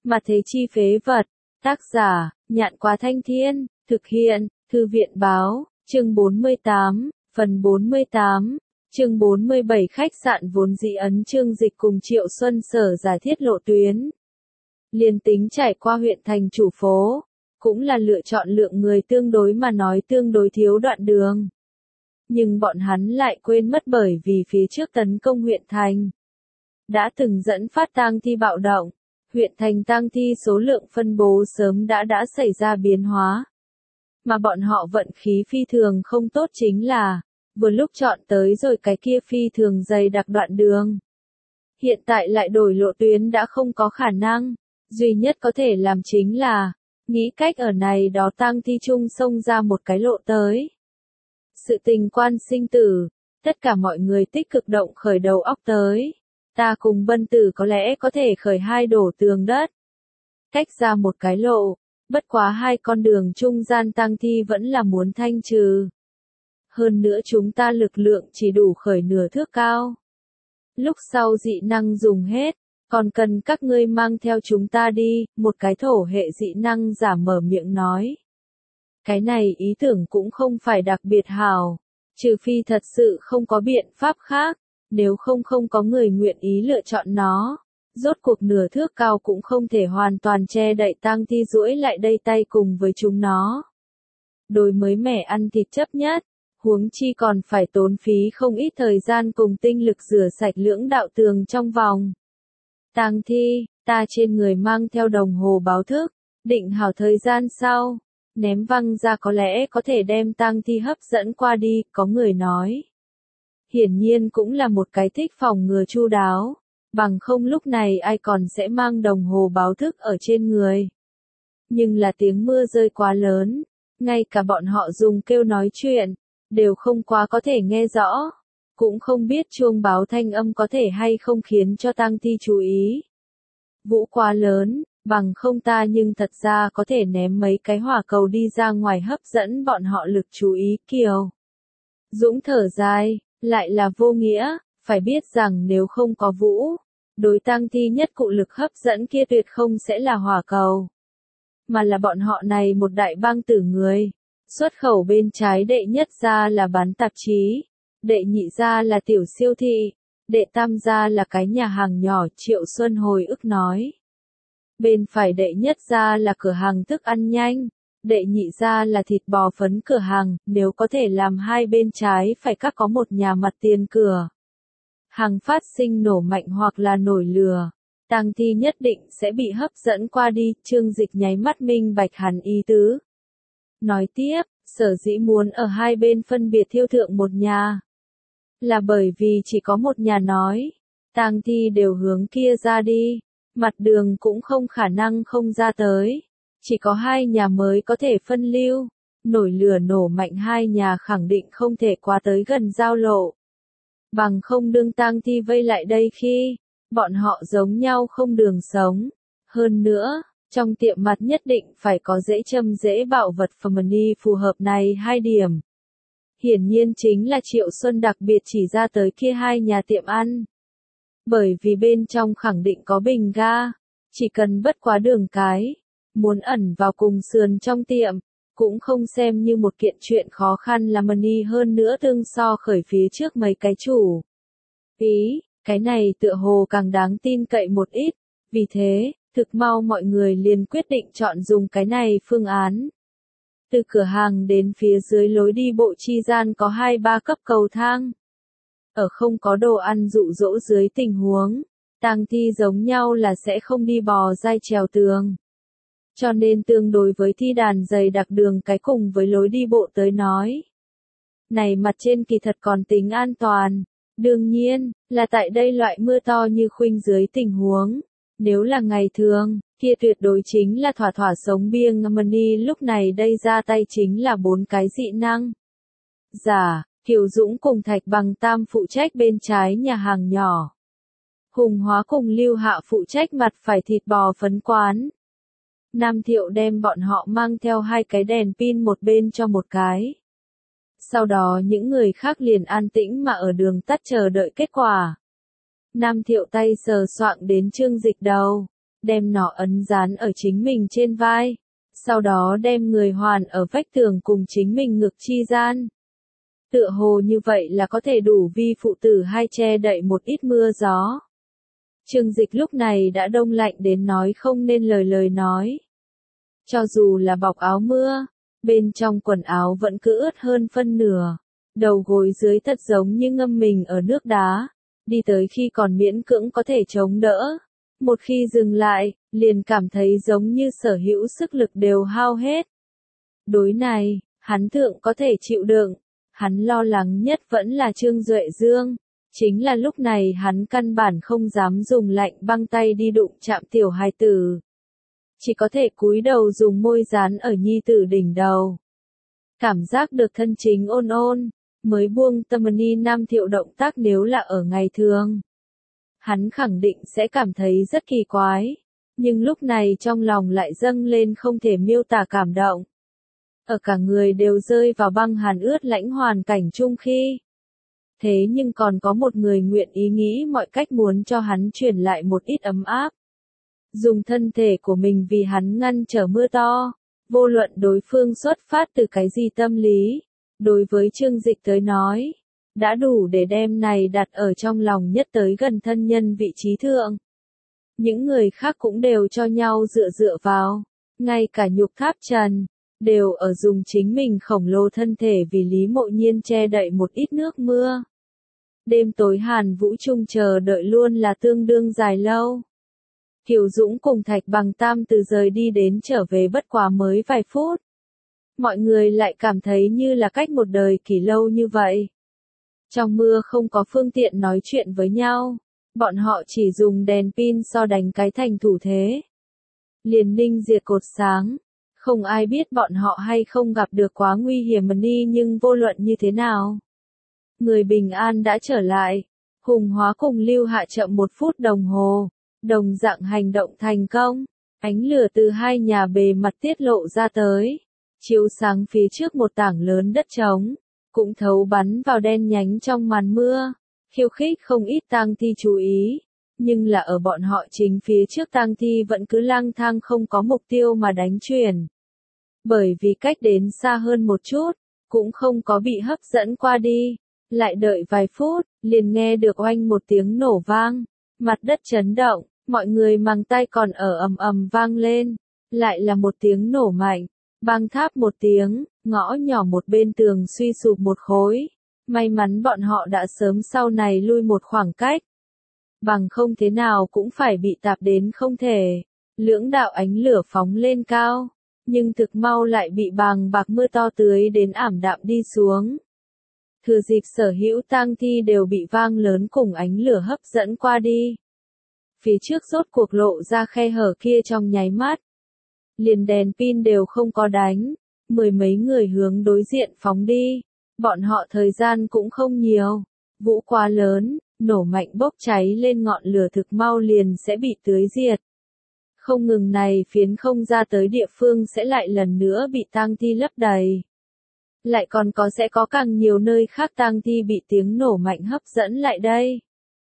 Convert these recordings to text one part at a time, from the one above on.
Mà thế chi phế vật. Tác giả, Nhạn Quá Thanh Thiên, thực hiện, Thư viện báo, chương 48, phần 48, chương 47 khách sạn vốn dĩ ấn Trương Dịch cùng Triệu Xuân Sở giải thiết lộ tuyến. Liên tính trải qua huyện thành chủ phố, cũng là lựa chọn lượng người tương đối mà nói tương đối thiếu đoạn đường. Nhưng bọn hắn lại quên mất bởi vì phía trước tấn công huyện thành đã từng dẫn phát tang thi bạo động, huyện thành tang thi số lượng phân bố sớm đã xảy ra biến hóa. Mà bọn họ vận khí phi thường không tốt chính là, vừa lúc chọn tới rồi cái kia phi thường dày đặc đoạn đường. Hiện tại lại đổi lộ tuyến đã không có khả năng, duy nhất có thể làm chính là, nghĩ cách ở này đó tang thi chung xông ra một cái lộ tới. Sự tình quan sinh tử, tất cả mọi người tích cực động khởi đầu óc tới. Ta cùng Bân Tử có lẽ có thể khởi hai đổ tường đất. Cách ra một cái lộ, bất quá hai con đường trung gian tang thi vẫn là muốn thanh trừ. Hơn nữa chúng ta lực lượng chỉ đủ khởi nửa thước cao. Lúc sau dị năng dùng hết, còn cần các ngươi mang theo chúng ta đi, một cái thổ hệ dị năng giả mở miệng nói. Cái này ý tưởng cũng không phải đặc biệt hào, trừ phi thật sự không có biện pháp khác, nếu không có người nguyện ý lựa chọn nó. Rốt cuộc nửa thước cao cũng không thể hoàn toàn che đậy tang thi duỗi lại đây tay cùng với chúng nó. Đối mới mẻ ăn thịt chấp nhất, huống chi còn phải tốn phí không ít thời gian cùng tinh lực rửa sạch lưỡng đạo tường trong vòng. Tang thi, ta trên người mang theo đồng hồ báo thức, định hảo thời gian sau, ném văng ra có lẽ có thể đem tang thi hấp dẫn qua đi, có người nói. Hiển nhiên cũng là một cái thích phòng ngừa chu đáo, bằng không lúc này ai còn sẽ mang đồng hồ báo thức ở trên người. Nhưng là tiếng mưa rơi quá lớn, ngay cả bọn họ dùng kêu nói chuyện, đều không quá có thể nghe rõ, cũng không biết chuông báo thanh âm có thể hay không khiến cho tang thi chú ý. Vũ quá lớn, bằng không ta nhưng thật ra có thể ném mấy cái hỏa cầu đi ra ngoài hấp dẫn bọn họ lực chú ý. Kiều Dũng thở dài, lại là vô nghĩa, phải biết rằng nếu không có vũ, đối tang thi nhất cụ lực hấp dẫn kia tuyệt không sẽ là hỏa cầu, mà là bọn họ này một đại bang tử người. Xuất khẩu bên trái đệ nhất ra là bán tạp chí, đệ nhị ra là tiểu siêu thị, đệ tam ra là cái nhà hàng nhỏ. Triệu Xuân hồi ức nói. Bên phải đệ nhất ra là cửa hàng thức ăn nhanh, đệ nhị ra là thịt bò phấn cửa hàng, nếu có thể làm hai bên trái phải các có một nhà mặt tiền cửa hàng phát sinh nổ mạnh hoặc là nổi lửa, tang thi nhất định sẽ bị hấp dẫn qua đi. Trương Dịch nháy mắt minh bạch hắn ý tứ. Nói tiếp, sở dĩ muốn ở hai bên phân biệt thiêu thượng một nhà, là bởi vì chỉ có một nhà nói, tang thi đều hướng kia ra đi, mặt đường cũng không khả năng không ra tới, chỉ có hai nhà mới có thể phân lưu, nổi lửa nổ mạnh hai nhà khẳng định không thể qua tới gần giao lộ. Bằng không đương tang thi vây lại đây khi, bọn họ giống nhau không đường sống. Hơn nữa, trong tiệm mặt nhất định phải có dễ châm dễ bạo vật Family phù hợp này hai điểm. Hiển nhiên chính là Triệu Xuân đặc biệt chỉ ra tới kia hai nhà tiệm ăn. Bởi vì bên trong khẳng định có bình ga, chỉ cần bất quá đường cái, muốn ẩn vào cùng sườn trong tiệm, cũng không xem như một kiện chuyện khó khăn là money. Hơn nữa tương so khởi phía trước mấy cái chủ ý, cái này tựa hồ càng đáng tin cậy một ít, vì thế, thực mau mọi người liền quyết định chọn dùng cái này phương án. Từ cửa hàng đến phía dưới lối đi bộ chi gian có 2-3 cấp cầu thang. Ở không có đồ ăn dụ dỗ dưới tình huống, tang thi giống nhau là sẽ không đi bò dai trèo tường. Cho nên tương đối với thi đàn dày đặc đường cái cùng với lối đi bộ tới nói, này mặt trên kỳ thật còn tính an toàn. Đương nhiên, là tại đây loại mưa to như khuynh dưới tình huống. Nếu là ngày thường, kia tuyệt đối chính là thỏa thỏa sống biêng money. Lúc này đây ra tay chính là 4 cái dị năng giả, Kiều Dũng cùng Thạch Bằng Tam phụ trách bên trái nhà hàng nhỏ. Hùng Hóa cùng Lưu Hạ phụ trách mặt phải thịt bò phấn quán. Nam Thiệu đem bọn họ mang theo 2 cái đèn pin một bên cho một cái. Sau đó những người khác liền an tĩnh mà ở đường tắt chờ đợi kết quả. Nam Thiệu tay sờ soạng đến Trương Dịch đầu, đem nó ấn dán ở chính mình trên vai, sau đó đem người hoàn ở vách tường cùng chính mình ngực chi gian. Tựa hồ như vậy là có thể đủ vi phụ tử hai che đậy một ít mưa gió. Trương Dịch lúc này đã đông lạnh đến nói không nên lời nói. Cho dù là bọc áo mưa, bên trong quần áo vẫn cứ ướt hơn phân nửa, đầu gối dưới thật giống như ngâm mình ở nước đá, đi tới khi còn miễn cưỡng có thể chống đỡ. Một khi dừng lại, liền cảm thấy giống như sở hữu sức lực đều hao hết. Đối này, hắn thượng có thể chịu đựng, hắn lo lắng nhất vẫn là Trương Duệ Dương. Chính là lúc này hắn căn bản không dám dùng lạnh băng tay đi đụng chạm tiểu hài tử. Chỉ có thể cúi đầu dùng môi dán ở nhi tử đỉnh đầu. Cảm giác được thân chính ôn ôn, mới buông tâm ni Nam Thiệu động tác nếu là ở ngày thường. Hắn khẳng định sẽ cảm thấy rất kỳ quái, nhưng lúc này trong lòng lại dâng lên không thể miêu tả cảm động. Ở cả người đều rơi vào băng hàn ướt lãnh hoàn cảnh chung khi. Thế nhưng còn có một người nguyện ý nghĩ mọi cách muốn cho hắn truyền lại một ít ấm áp. Dùng thân thể của mình vì hắn ngăn trở mưa to, vô luận đối phương xuất phát từ cái gì tâm lý. Đối với Trương Dịch tới nói, đã đủ để đem này đặt ở trong lòng nhất tới gần thân nhân vị trí thượng. Những người khác cũng đều cho nhau dựa vào, ngay cả Nhục Tháp Trần, đều ở dùng chính mình khổng lồ thân thể vì Lý Mộ Nhiên che đậy một ít nước mưa. Đêm tối Hàn Vũ Trung chờ đợi luôn là tương đương dài lâu. Kiều Dũng cùng Thạch Bằng Tam từ rời đi đến trở về bất quá mới vài phút. Mọi người lại cảm thấy như là cách một đời kỷ lâu như vậy. Trong mưa không có phương tiện nói chuyện với nhau, bọn họ chỉ dùng đèn pin so đánh cái thành thủ thế. Liền ninh diệt cột sáng, không ai biết bọn họ hay không gặp được quá nguy hiểm đi nhưng vô luận như thế nào. Người bình an đã trở lại, Hùng Hóa cùng Lưu Hạ chậm 1 phút đồng hồ, đồng dạng hành động thành công, ánh lửa từ hai nhà bề mặt tiết lộ ra tới, chiếu sáng phía trước một tảng lớn đất trống, cũng thấu bắn vào đen nhánh trong màn mưa, khiêu khích không ít tang thi chú ý, nhưng là ở bọn họ chính phía trước tang thi vẫn cứ lang thang không có mục tiêu mà đánh chuyển. Bởi vì cách đến xa hơn một chút, cũng không có bị hấp dẫn qua đi, lại đợi vài phút, liền nghe được oanh một tiếng nổ vang, mặt đất chấn động, mọi người mang tay còn ở ầm ầm vang lên, lại là một tiếng nổ mạnh. Bang tháp một tiếng, ngõ nhỏ một bên tường suy sụp một khối. May mắn bọn họ đã sớm sau này lui một khoảng cách. Bằng không thế nào cũng phải bị tạp đến không thể. Lưỡng đạo ánh lửa phóng lên cao, nhưng thực mau lại bị bàng bạc mưa to tưới đến ảm đạm đi xuống. Thừa dịp sở hữu tang thi đều bị vang lớn cùng ánh lửa hấp dẫn qua đi. Phía trước rốt cuộc lộ ra khe hở kia trong nháy mắt. Liền đèn pin đều không có đánh, 10 mấy người hướng đối diện phóng đi, bọn họ thời gian cũng không nhiều, vũ quá lớn, nổ mạnh bốc cháy lên ngọn lửa thực mau liền sẽ bị tưới diệt. Không ngừng này phiến không ra tới địa phương sẽ lại lần nữa bị tang thi lấp đầy. Lại còn sẽ có càng nhiều nơi khác tang thi bị tiếng nổ mạnh hấp dẫn lại đây.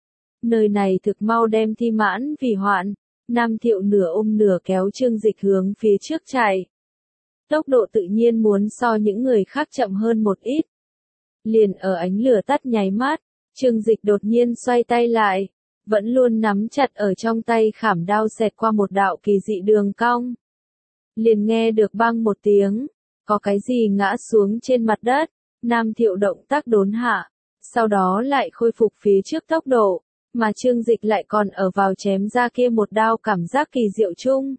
Nơi này thực mau đem thi mãn vì hoạn. Nam Thiệu nửa ôm nửa kéo Trương Dịch hướng phía trước chạy. Tốc độ tự nhiên muốn so những người khác chậm hơn một ít. Liền ở ánh lửa tắt nháy mắt, Trương Dịch đột nhiên xoay tay lại, vẫn luôn nắm chặt ở trong tay khảm đao xẹt qua một đạo kỳ dị đường cong. Liền nghe được bang một tiếng, có cái gì ngã xuống trên mặt đất, Nam Thiệu động tác đốn hạ, sau đó lại khôi phục phía trước tốc độ. Mà Trương Dịch lại còn ở vào chém ra kia một đao cảm giác kỳ diệu chung.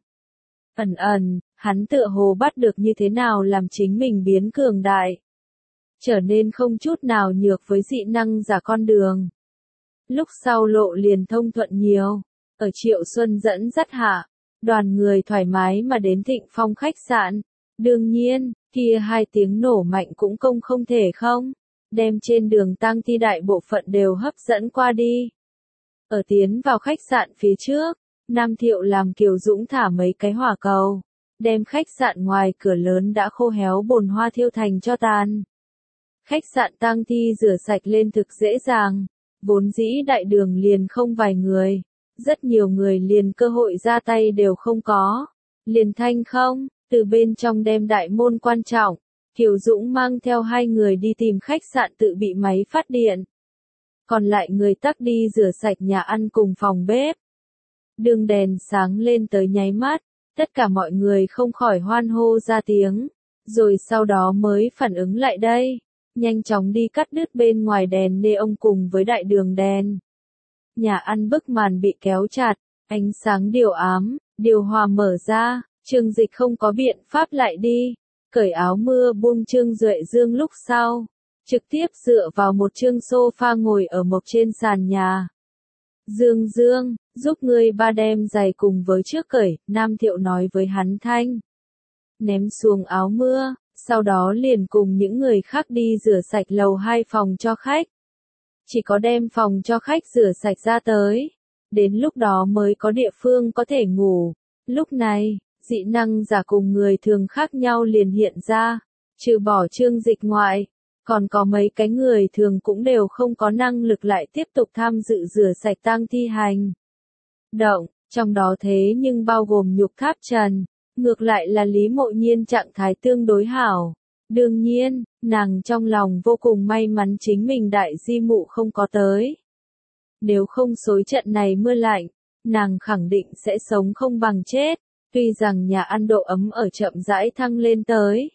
Hắn tựa hồ bắt được như thế nào làm chính mình biến cường đại. Trở nên không chút nào nhược với dị năng giả con đường. Lúc sau lộ liền thông thuận nhiều, ở Triệu Xuân dẫn dắt hạ, đoàn người thoải mái mà đến Thịnh Phong khách sạn. Đương nhiên, kia 2 tiếng nổ mạnh cũng không thể không, đem trên đường tang thi đại bộ phận đều hấp dẫn qua đi. Ở tiến vào khách sạn phía trước, Nam Thiệu làm Kiều Dũng thả mấy cái hỏa cầu, đem khách sạn ngoài cửa lớn đã khô héo bồn hoa thiêu thành tro tàn. Khách sạn tang thi rửa sạch lên thực dễ dàng, vốn dĩ đại đường liền không vài người, rất nhiều người liền cơ hội ra tay đều không có. Liền Thanh không, từ bên trong đem đại môn quan trọng, Kiều Dũng mang theo 2 người đi tìm khách sạn tự bị máy phát điện. Còn lại người tắc đi rửa sạch nhà ăn cùng phòng bếp. Đường đèn sáng lên tới nháy mắt, tất cả mọi người không khỏi hoan hô ra tiếng, rồi sau đó mới phản ứng lại đây, nhanh chóng đi cắt đứt bên ngoài đèn neon cùng với đại đường đèn. Nhà ăn bức màn bị kéo chặt, ánh sáng điều ám, điều hòa mở ra, Trương Dịch không có biện pháp lại đi, cởi áo mưa buông Trương Duệ Dương lúc sau, trực tiếp dựa vào một chương sofa ngồi ở một trên sàn nhà. Dương Dương, giúp ngươi ba đem giày cùng với trước cởi, Nam Thiệu nói với hắn thanh. Ném xuống áo mưa, sau đó liền cùng những người khác đi rửa sạch lầu 2 phòng cho khách. Chỉ có đem phòng cho khách rửa sạch ra tới, đến lúc đó mới có địa phương có thể ngủ. Lúc này, dị năng giả cùng người thường khác nhau liền hiện ra, trừ bỏ Trương Dịch ngoại, còn có mấy cái người thường cũng đều không có năng lực lại tiếp tục tham dự rửa sạch tang thi hành động, trong đó thế nhưng bao gồm Nhục Tháp Trần, ngược lại là Lý Mộ Nhiên trạng thái tương đối hảo. Đương nhiên, nàng trong lòng vô cùng may mắn chính mình đại di mụ không có tới. Nếu không xối trận này mưa lạnh, nàng khẳng định sẽ sống không bằng chết, tuy rằng nhà ăn độ ấm ở chậm rãi thăng lên tới.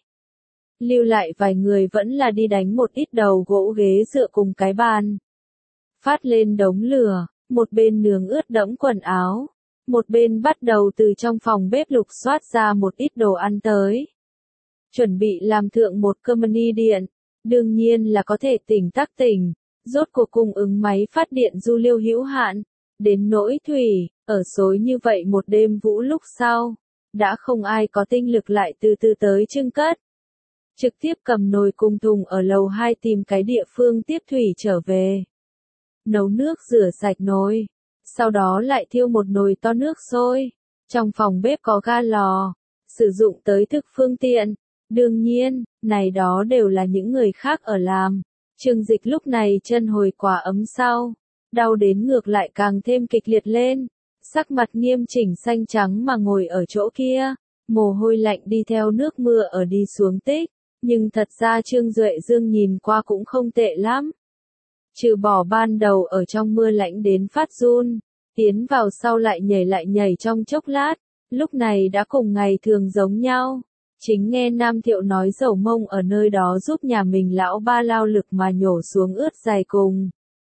Lưu lại vài người vẫn là đi đánh một ít đầu gỗ ghế dựa cùng cái bàn. Phát lên đống lửa, một bên nướng ướt đẫm quần áo, một bên bắt đầu từ trong phòng bếp lục soát ra một ít đồ ăn tới. Chuẩn bị làm thượng một cơ mini điện, đương nhiên là có thể tỉnh tắc tỉnh, rốt cuộc cung ứng máy phát điện du liêu hữu hạn, đến nỗi thủy, ở xối như vậy một đêm vũ lúc sau, đã không ai có tinh lực lại từ từ tới trưng cất. Trực tiếp cầm nồi cùng thùng ở lầu 2 tìm cái địa phương tiếp thủy trở về. Nấu nước rửa sạch nồi, sau đó lại thiêu một nồi to nước sôi. Trong phòng bếp có ga lò, sử dụng tới thực phương tiện. Đương nhiên, này đó đều là những người khác ở làm. Trương Dịch lúc này chân hồi quả ấm sau, đau đến ngược lại càng thêm kịch liệt lên, sắc mặt nghiêm chỉnh xanh trắng mà ngồi ở chỗ kia, mồ hôi lạnh đi theo nước mưa ở đi xuống tích, nhưng thật ra Trương Duệ Dương nhìn qua cũng không tệ lắm. Trừ bỏ ban đầu ở trong mưa lạnh đến phát run, tiến vào sau lại nhảy trong chốc lát, lúc này đã cùng ngày thường giống nhau. Chính nghe Nam Thiệu nói dầu mông ở nơi đó giúp nhà mình lão ba lao lực mà nhổ xuống ướt giày cùng.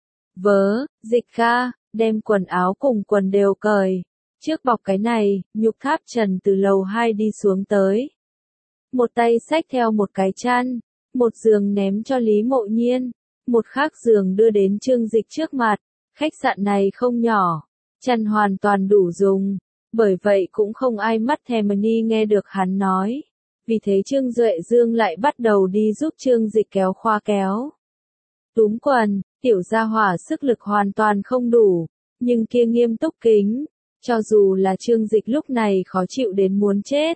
Vớ, Dịch ca, đem quần áo cùng quần đều cởi. Trước bọc cái này, Nhục Tháp Trần từ lầu 2 đi xuống tới. Một tay xách theo một cái chăn, một giường ném cho Lý Mộ Nhiên, một khác giường đưa đến Trương Dịch trước mặt. Khách sạn này không nhỏ, chăn hoàn toàn đủ dùng, bởi vậy cũng không ai mắt thèm ni nghe được hắn nói. Vì thế Trương Duệ Dương lại bắt đầu đi giúp Trương Dịch kéo khoa kéo. Túm quần, tiểu gia hỏa sức lực hoàn toàn không đủ, nhưng kia nghiêm túc kính, cho dù là Trương Dịch lúc này khó chịu đến muốn chết.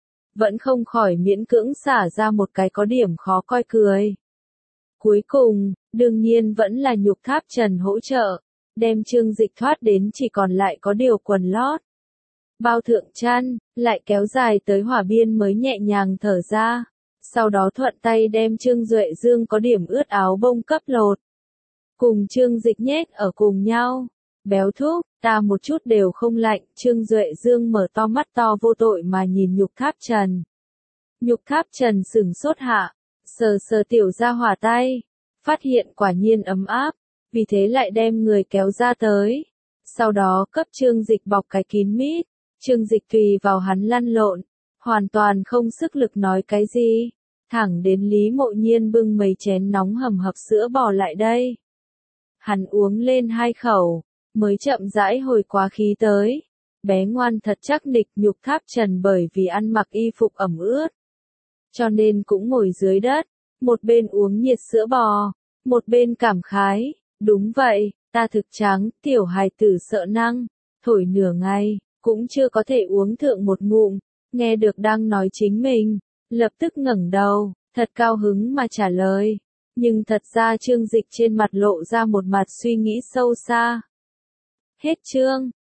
Vẫn không khỏi miễn cưỡng xả ra một cái có điểm khó coi cười. Cuối cùng, đương nhiên vẫn là Nhục Tháp Trần hỗ trợ, đem Trương Dịch thoát đến chỉ còn lại có điều quần lót. Bao thượng chăn, lại kéo dài tới hỏa biên mới nhẹ nhàng thở ra. Sau đó thuận tay đem Trương Duệ Dương có điểm ướt áo bông cấp lột. Cùng Trương Dịch nhét ở cùng nhau. Béo thúc, ta một chút đều không lạnh. Trương Duệ Dương mở to mắt to vô tội mà nhìn Nhục Tháp Trần. Nhục Tháp Trần sửng sốt hạ, sờ sờ tiểu ra hỏa tay. Phát hiện quả nhiên ấm áp, vì thế lại đem người kéo ra tới. Sau đó cấp Trương Dịch bọc cái kín mít. Trương Dịch tùy vào hắn lăn lộn, hoàn toàn không sức lực nói cái gì, thẳng đến Lý Mộ Nhiên bưng mấy chén nóng hầm hập sữa bò lại đây. Hắn uống lên 2 khẩu, mới chậm rãi hồi quá khí tới. Bé ngoan thật chắc nịch. Nhục Tháp Trần bởi vì ăn mặc y phục ẩm ướt, cho nên cũng ngồi dưới đất, một bên uống nhiệt sữa bò, một bên cảm khái, đúng vậy, ta thực trắng, tiểu hài tử sợ năng, thổi nửa ngày. Cũng chưa có thể uống thượng một ngụm, nghe được đang nói chính mình, lập tức ngẩng đầu, thật cao hứng mà trả lời. Nhưng thật ra Trương Dịch trên mặt lộ ra một mặt suy nghĩ sâu xa. Hết chương.